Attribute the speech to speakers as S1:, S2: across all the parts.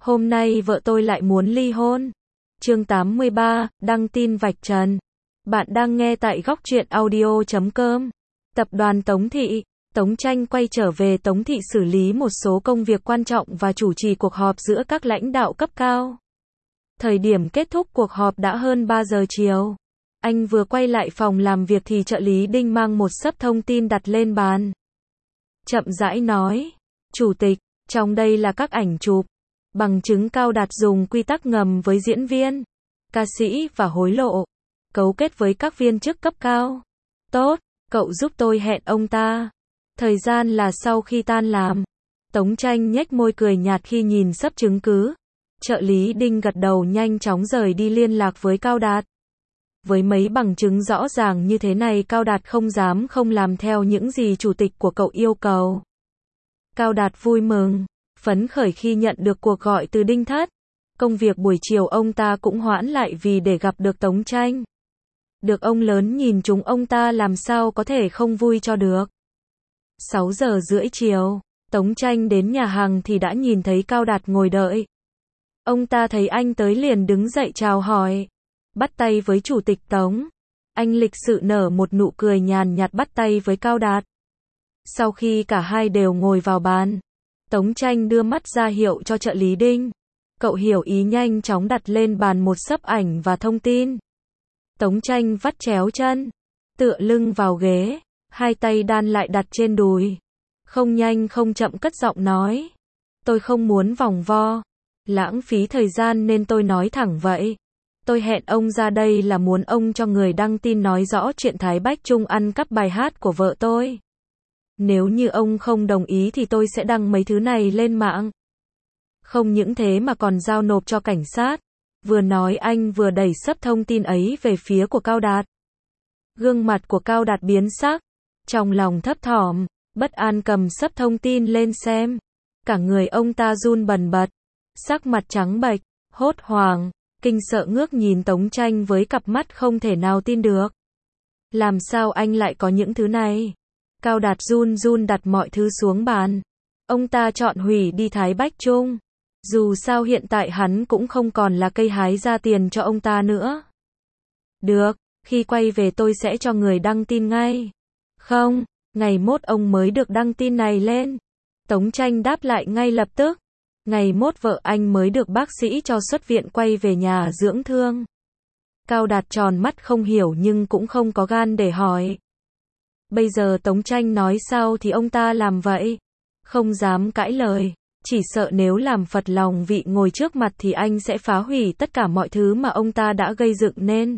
S1: Hôm nay vợ tôi lại muốn ly hôn. Chương 83, đăng tin vạch trần. Bạn đang nghe tại góc truyện audio.com. Tập đoàn Tống Thị. Tống Tranh quay trở về Tống Thị xử lý một số công việc quan trọng và chủ trì cuộc họp giữa các lãnh đạo cấp cao. Thời điểm kết thúc cuộc họp đã hơn 3 giờ chiều. Anh vừa quay lại phòng làm việc thì trợ lý Đinh mang một xấp thông tin đặt lên bàn. Chậm rãi nói, Chủ tịch, trong đây là các ảnh chụp, bằng chứng Cao Đạt dùng quy tắc ngầm với diễn viên, ca sĩ và hối lộ, cấu kết với các viên chức cấp cao. Tốt, cậu giúp tôi hẹn ông ta. Thời gian là sau khi tan làm. Tống Tranh nhếch môi cười nhạt khi nhìn xấp chứng cứ. Trợ lý Đinh gật đầu nhanh chóng rời đi liên lạc với Cao Đạt. Với mấy bằng chứng rõ ràng như thế này, Cao Đạt không dám không làm theo những gì chủ tịch của cậu yêu cầu. Cao Đạt vui mừng, phấn khởi khi nhận được cuộc gọi từ Đinh Thất. Công việc buổi chiều ông ta cũng hoãn lại vì để gặp được Tống Tranh. Được ông lớn nhìn chúng ông ta làm sao có thể không vui cho được. 6 giờ rưỡi chiều, Tống Tranh đến nhà hàng thì đã nhìn thấy Cao Đạt ngồi đợi. Ông ta thấy anh tới liền đứng dậy chào hỏi. Bắt tay với Chủ tịch Tống. Anh lịch sự nở một nụ cười nhàn nhạt bắt tay với Cao Đạt. Sau khi cả hai đều ngồi vào bàn, Tống Tranh đưa mắt ra hiệu cho trợ lý Đinh. Cậu hiểu ý nhanh chóng đặt lên bàn một xấp ảnh và thông tin. Tống Tranh vắt chéo chân, tựa lưng vào ghế, hai tay đan lại đặt trên đùi. Không nhanh không chậm cất giọng nói. Tôi không muốn vòng vo, lãng phí thời gian nên tôi nói thẳng vậy. Tôi hẹn ông ra đây là muốn ông cho người đăng tin nói rõ chuyện Thái Bách Trung ăn cắp bài hát của vợ tôi. Nếu như ông không đồng ý thì tôi sẽ đăng mấy thứ này lên mạng. Không những thế mà còn giao nộp cho cảnh sát. Vừa nói anh vừa đẩy xấp thông tin ấy về phía của Cao Đạt. Gương mặt của Cao Đạt biến sắc. Trong lòng thấp thỏm, bất an cầm xấp thông tin lên xem. Cả người ông ta run bần bật. Sắc mặt trắng bệch, hốt hoảng, kinh sợ ngước nhìn Tống Tranh với cặp mắt không thể nào tin được. Làm sao anh lại có những thứ này? Cao Đạt run run đặt mọi thứ xuống bàn. Ông ta chọn hủy đi Thái Bách Trung. Dù sao hiện tại hắn cũng không còn là cây hái ra tiền cho ông ta nữa. Được, khi quay về tôi sẽ cho người đăng tin ngay. Không, ngày mốt ông mới được đăng tin này lên. Tống Tranh đáp lại ngay lập tức. Ngày mốt vợ anh mới được bác sĩ cho xuất viện quay về nhà dưỡng thương. Cao Đạt tròn mắt không hiểu nhưng cũng không có gan để hỏi. Bây giờ Tống Tranh nói sao thì ông ta làm vậy. Không dám cãi lời. Chỉ sợ nếu làm phật lòng vị ngồi trước mặt thì anh sẽ phá hủy tất cả mọi thứ mà ông ta đã gây dựng nên.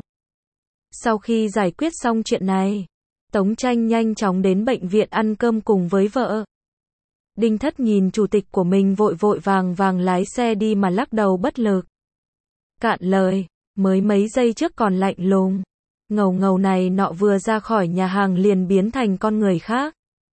S1: Sau khi giải quyết xong chuyện này, Tống Tranh nhanh chóng đến bệnh viện ăn cơm cùng với vợ. Đinh Thất nhìn chủ tịch của mình vội vội vàng vàng lái xe đi mà lắc đầu bất lực. Cạn lời, mới mấy giây trước còn lạnh lùng. Ngầu ngầu này nọ vừa ra khỏi nhà hàng liền biến thành con người khác.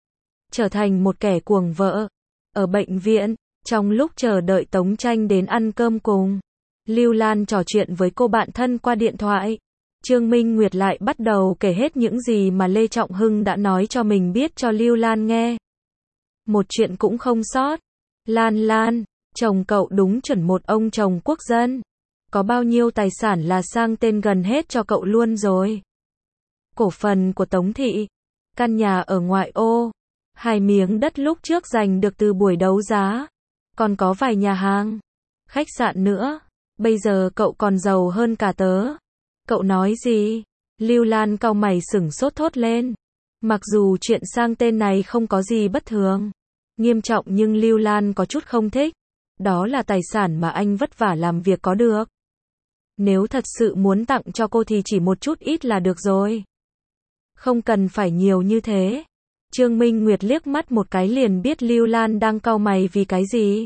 S1: Trở thành một kẻ cuồng vợ. Ở bệnh viện, trong lúc chờ đợi Tống Tranh đến ăn cơm cùng, Lưu Lan trò chuyện với cô bạn thân qua điện thoại. Trương Minh Nguyệt lại bắt đầu kể hết những gì mà Lê Trọng Hưng đã nói cho mình biết cho Lưu Lan nghe. Một chuyện cũng không sót. Lan, chồng cậu đúng chuẩn một ông chồng quốc dân. Có bao nhiêu tài sản là sang tên gần hết cho cậu luôn rồi. Cổ phần của Tống Thị, căn nhà ở ngoại ô, 2 miếng đất lúc trước giành được từ buổi đấu giá, còn có vài nhà hàng, khách sạn nữa. Bây giờ cậu còn giàu hơn cả tớ. Cậu nói gì? Lưu Lan cau mày sửng sốt thốt lên. Mặc dù chuyện sang tên này không có gì bất thường, nghiêm trọng nhưng Lưu Lan có chút không thích. Đó là tài sản mà anh vất vả làm việc có được. Nếu thật sự muốn tặng cho cô thì chỉ một chút ít là được rồi. Không cần phải nhiều như thế. Trương Minh Nguyệt liếc mắt một cái liền biết Lưu Lan đang cau mày vì cái gì.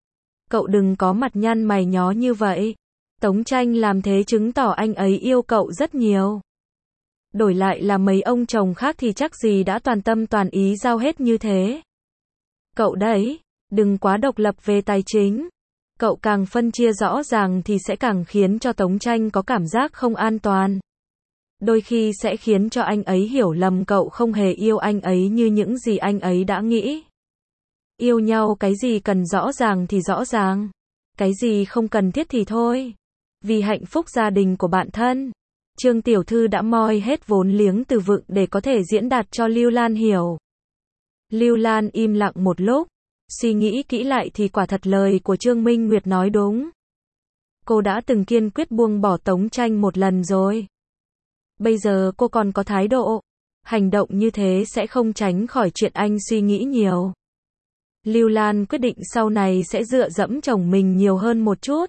S1: Cậu đừng có mặt nhăn mày nhó như vậy. Tống Tranh làm thế chứng tỏ anh ấy yêu cậu rất nhiều. Đổi lại là mấy ông chồng khác thì chắc gì đã toàn tâm toàn ý giao hết như thế. Cậu đấy, đừng quá độc lập về tài chính. Cậu càng phân chia rõ ràng thì sẽ càng khiến cho Tống Tranh có cảm giác không an toàn. Đôi khi sẽ khiến cho anh ấy hiểu lầm cậu không hề yêu anh ấy như những gì anh ấy đã nghĩ. Yêu nhau cái gì cần rõ ràng thì rõ ràng. Cái gì không cần thiết thì thôi. Vì hạnh phúc gia đình của bạn thân, Trương tiểu thư đã moi hết vốn liếng từ vựng để có thể diễn đạt cho Lưu Lan hiểu. Lưu Lan im lặng một lúc, suy nghĩ kỹ lại thì quả thật lời của Trương Minh Nguyệt nói đúng. Cô đã từng kiên quyết buông bỏ Tống Tranh một lần rồi. Bây giờ cô còn có thái độ, hành động như thế sẽ không tránh khỏi chuyện anh suy nghĩ nhiều. Lưu Lan quyết định sau này sẽ dựa dẫm chồng mình nhiều hơn một chút.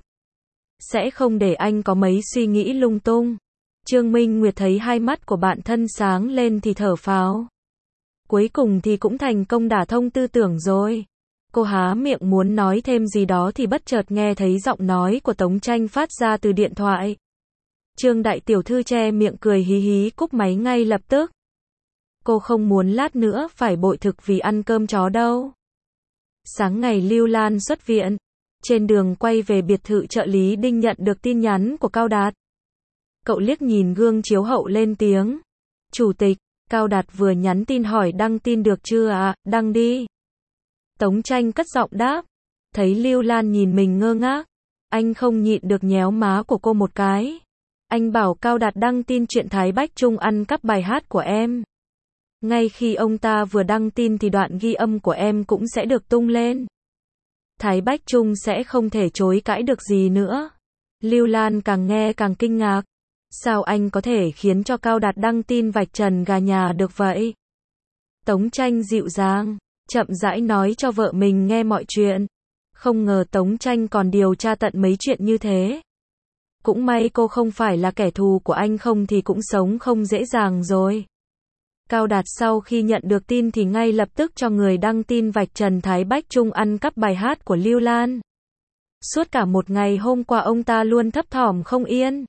S1: Sẽ không để anh có mấy suy nghĩ lung tung. Trương Minh Nguyệt thấy hai mắt của bạn thân sáng lên thì thở phào. Cuối cùng thì cũng thành công đả thông tư tưởng rồi. Cô há miệng muốn nói thêm gì đó thì bất chợt nghe thấy giọng nói của Tống Tranh phát ra từ điện thoại. Trương đại tiểu thư che miệng cười hí hí cúp máy ngay lập tức. Cô không muốn lát nữa phải bội thực vì ăn cơm chó đâu. Sáng ngày Lưu Lan xuất viện, trên đường quay về biệt thự trợ lý Đinh nhận được tin nhắn của Cao Đạt. Cậu liếc nhìn gương chiếu hậu lên tiếng. Chủ tịch, Cao Đạt vừa nhắn tin hỏi đăng tin được chưa ạ, đăng đi. Tống Tranh cất giọng đáp. Thấy Lưu Lan nhìn mình ngơ ngác, anh không nhịn được nhéo má của cô một cái. Anh bảo Cao Đạt đăng tin chuyện Thái Bách Trung ăn cắp bài hát của em. Ngay khi ông ta vừa đăng tin thì đoạn ghi âm của em cũng sẽ được tung lên. Thái Bách Trung sẽ không thể chối cãi được gì nữa. Lưu Lan càng nghe càng kinh ngạc. Sao anh có thể khiến cho Cao Đạt đăng tin vạch trần gà nhà được vậy? Tống Tranh dịu dàng, chậm rãi nói cho vợ mình nghe mọi chuyện. Không ngờ Tống Tranh còn điều tra tận mấy chuyện như thế. Cũng may cô không phải là kẻ thù của anh, không thì cũng sống không dễ dàng rồi. Cao Đạt sau khi nhận được tin thì ngay lập tức cho người đăng tin vạch trần Thái Bách Trung ăn cắp bài hát của Lưu Lan. Suốt cả một ngày hôm qua ông ta luôn thấp thỏm không yên.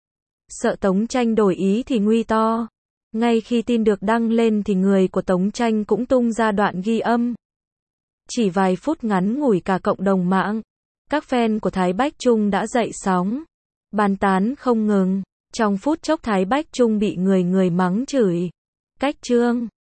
S1: Sợ Tống Tranh đổi ý thì nguy to. Ngay khi tin được đăng lên thì người của Tống Tranh cũng tung ra đoạn ghi âm. Chỉ vài phút ngắn ngủi cả cộng đồng mạng, các fan của Thái Bách Trung đã dậy sóng, bàn tán không ngừng. Trong phút chốc Thái Bách Trung bị người mắng chửi. Cách Trương